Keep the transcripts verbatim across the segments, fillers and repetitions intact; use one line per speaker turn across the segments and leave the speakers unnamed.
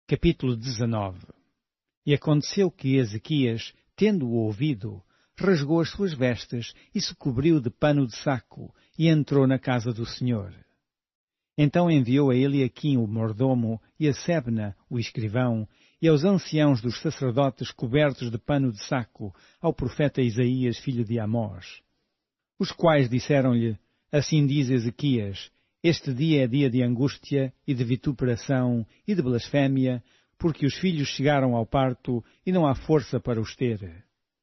Capítulo dezenove. E aconteceu que Ezequias, tendo-o ouvido, rasgou as suas vestes e se cobriu de pano de saco e entrou na casa do Senhor. Então enviou a Eliaquim o mordomo e a Sebna o escrivão e aos anciãos dos sacerdotes cobertos de pano de saco ao profeta Isaías filho de Amós, os quais disseram-lhe: Assim diz Ezequias, este dia é dia de angústia e de vituperação e de blasfémia, porque os filhos chegaram ao parto e não há força para os ter.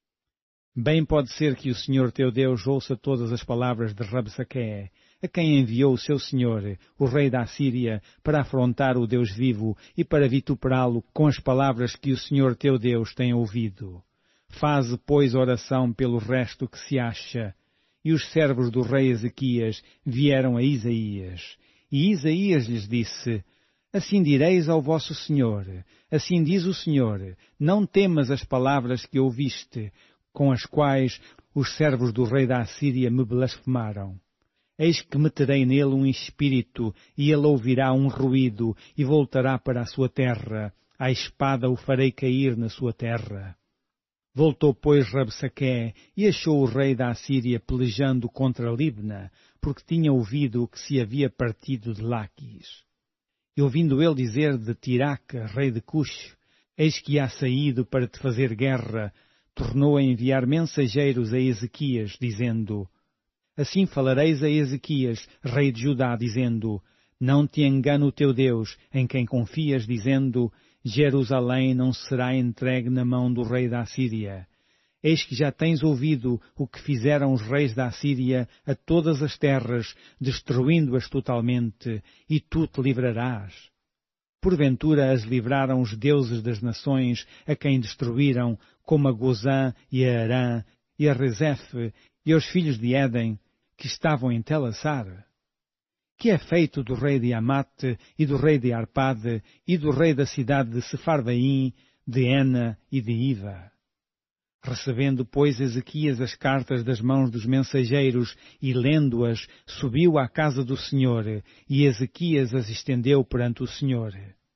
Bem pode ser que o Senhor teu Deus ouça todas as palavras de Rabsaque, a quem enviou o seu senhor, o rei da Assíria, para afrontar o Deus vivo e para vituperá-lo com as palavras que o Senhor teu Deus tem ouvido. Faze, pois, oração pelo resto que se acha. E os servos do rei Ezequias vieram a Isaías. E Isaías lhes disse: Assim direis ao vosso Senhor, assim diz o Senhor, não temas as palavras que ouviste, com as quais os servos do rei da Assíria me blasfemaram. Eis que meterei nele um espírito, e ele ouvirá um ruído, e voltará para a sua terra. A espada o farei cair na sua terra. Voltou, pois, Rabsaque, e achou o rei da Assíria pelejando contra Libna, porque tinha ouvido que se havia partido de Laquis. E ouvindo ele dizer de Tiraque, rei de Cush, eis que há saído para te fazer guerra, tornou a enviar mensageiros a Ezequias, dizendo: Assim falareis a Ezequias, rei de Judá, dizendo: Não te engane o teu Deus, em quem confias, dizendo: Jerusalém não será entregue na mão do rei da Assíria. Eis que já tens ouvido o que fizeram os reis da Assíria a todas as terras, destruindo-as totalmente, e tu te livrarás. Porventura as livraram os deuses das nações, a quem destruíram, como a Gozã e a Arã, e a Rezefe, e aos filhos de Éden, que estavam em Telassar? Que é feito do rei de Amate, e do rei de Arpade, e do rei da cidade de Sefarvaim, de Ena e de Iva? Recebendo, pois, Ezequias as cartas das mãos dos mensageiros, e lendo-as, subiu à casa do Senhor, e Ezequias as estendeu perante o Senhor.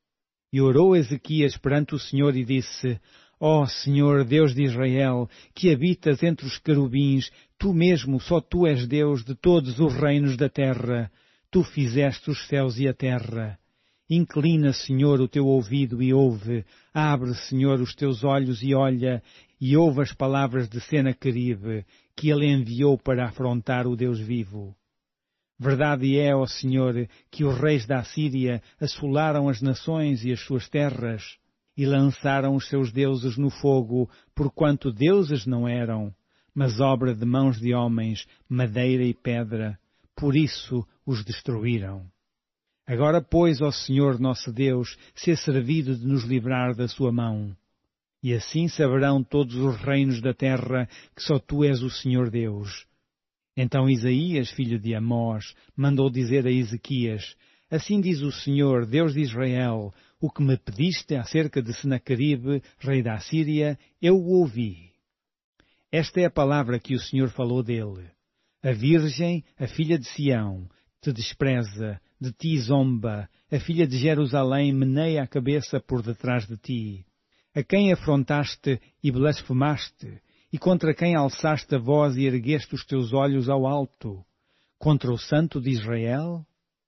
E orou Ezequias perante o Senhor e disse: Ó Senhor, Deus de Israel, que habitas entre os querubins, tu mesmo, só tu és Deus de todos os reinos da terra. Tu fizeste os céus e a terra. Inclina, Senhor, o teu ouvido e ouve. Abre, Senhor, os teus olhos e olha, e ouve as palavras de Senaqueribe, que ele enviou para afrontar o Deus vivo. Verdade é, ó Senhor, que os reis da Assíria assolaram as nações e as suas terras, e lançaram os seus deuses no fogo, porquanto deuses não eram, mas obra de mãos de homens, madeira e pedra. Por isso os destruíram. Agora, pois, ó Senhor nosso Deus, se é servido de nos livrar da sua mão. E assim saberão todos os reinos da terra que só tu és o Senhor Deus. Então Isaías, filho de Amós, mandou dizer a Ezequias: Assim diz o Senhor, Deus de Israel, o que me pediste acerca de Senaqueribe, rei da Assíria, eu o ouvi. Esta é a palavra que o Senhor falou dele. A virgem, a filha de Sião, te despreza, de ti zomba, a filha de Jerusalém meneia a cabeça por detrás de ti. A quem afrontaste e blasfemaste, e contra quem alçaste a voz e ergueste os teus olhos ao alto? Contra o Santo de Israel?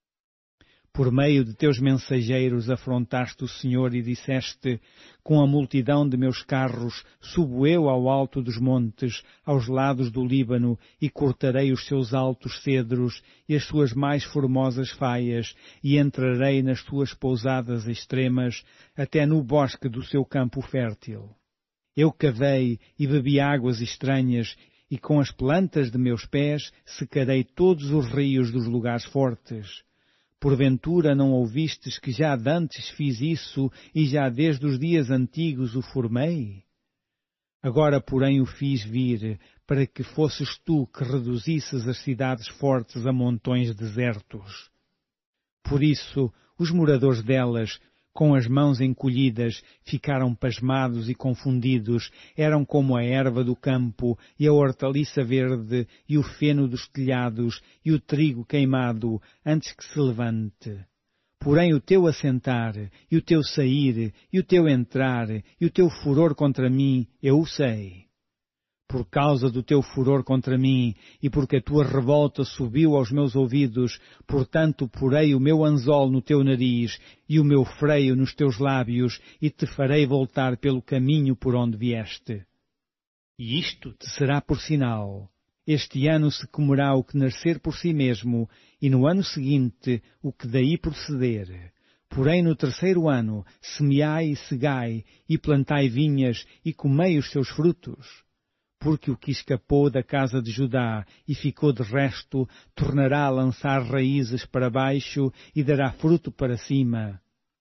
Por meio de teus mensageiros afrontaste o Senhor e disseste: Com a multidão de meus carros subo eu ao alto dos montes, aos lados do Líbano, e cortarei os seus altos cedros e as suas mais formosas faias, e entrarei nas suas pousadas extremas, até no bosque do seu campo fértil. Eu cavei e bebi águas estranhas, e com as plantas de meus pés secarei todos os rios dos lugares fortes. Porventura não ouvistes que já dantes fiz isso e já desde os dias antigos o formei? Agora, porém, o fiz vir, para que fosses tu que reduzisses as cidades fortes a montões desertos. Por isso, os moradores delas, com as mãos encolhidas, ficaram pasmados e confundidos, eram como a erva do campo, e a hortaliça verde, e o feno dos telhados, e o trigo queimado, antes que se levante. Porém o teu assentar, e o teu sair, e o teu entrar, e o teu furor contra mim, eu o sei. Por causa do teu furor contra mim, e porque a tua revolta subiu aos meus ouvidos, portanto porei o meu anzol no teu nariz, e o meu freio nos teus lábios, e te farei voltar pelo caminho por onde vieste. E isto te será por sinal. Este ano se comerá o que nascer por si mesmo, e no ano seguinte o que daí proceder. Porém no terceiro ano semeai e segai, e plantai vinhas, e comei os seus frutos. Porque o que escapou da casa de Judá e ficou de resto, tornará a lançar raízes para baixo e dará fruto para cima.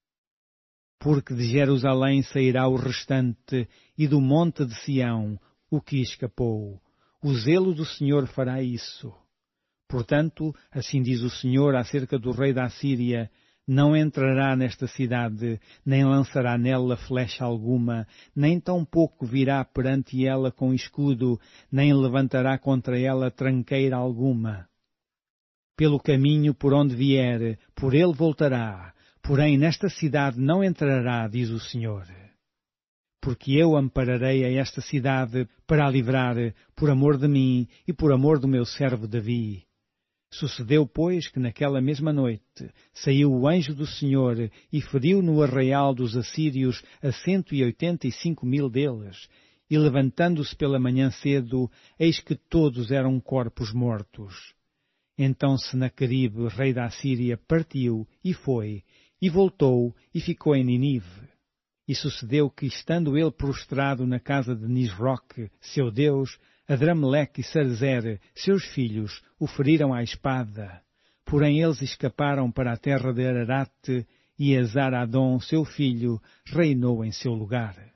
Porque de Jerusalém sairá o restante, e do monte de Sião o que escapou. O zelo do Senhor fará isso. Portanto, assim diz o Senhor acerca do rei da Assíria: não entrará nesta cidade, nem lançará nela flecha alguma, nem tampouco virá perante ela com escudo, nem levantará contra ela tranqueira alguma. Pelo caminho por onde vier, por ele voltará, porém nesta cidade não entrará, diz o Senhor. Porque eu ampararei a esta cidade para a livrar, por amor de mim e por amor do meu servo Davi. Sucedeu, pois, que naquela mesma noite saiu o anjo do Senhor e feriu no arraial dos assírios a cento e oitenta e cinco mil deles, e levantando-se pela manhã cedo, eis que todos eram corpos mortos. Então Senaqueribe, rei da Assíria, partiu e foi, e voltou e ficou em Ninive. E sucedeu que, estando ele prostrado na casa de Nisroque, seu Deus, Adrameleque e Sarezer, seus filhos, o feriram à espada. Porém eles escaparam para a terra de Ararate, e Esar-Adom, seu filho, reinou em seu lugar.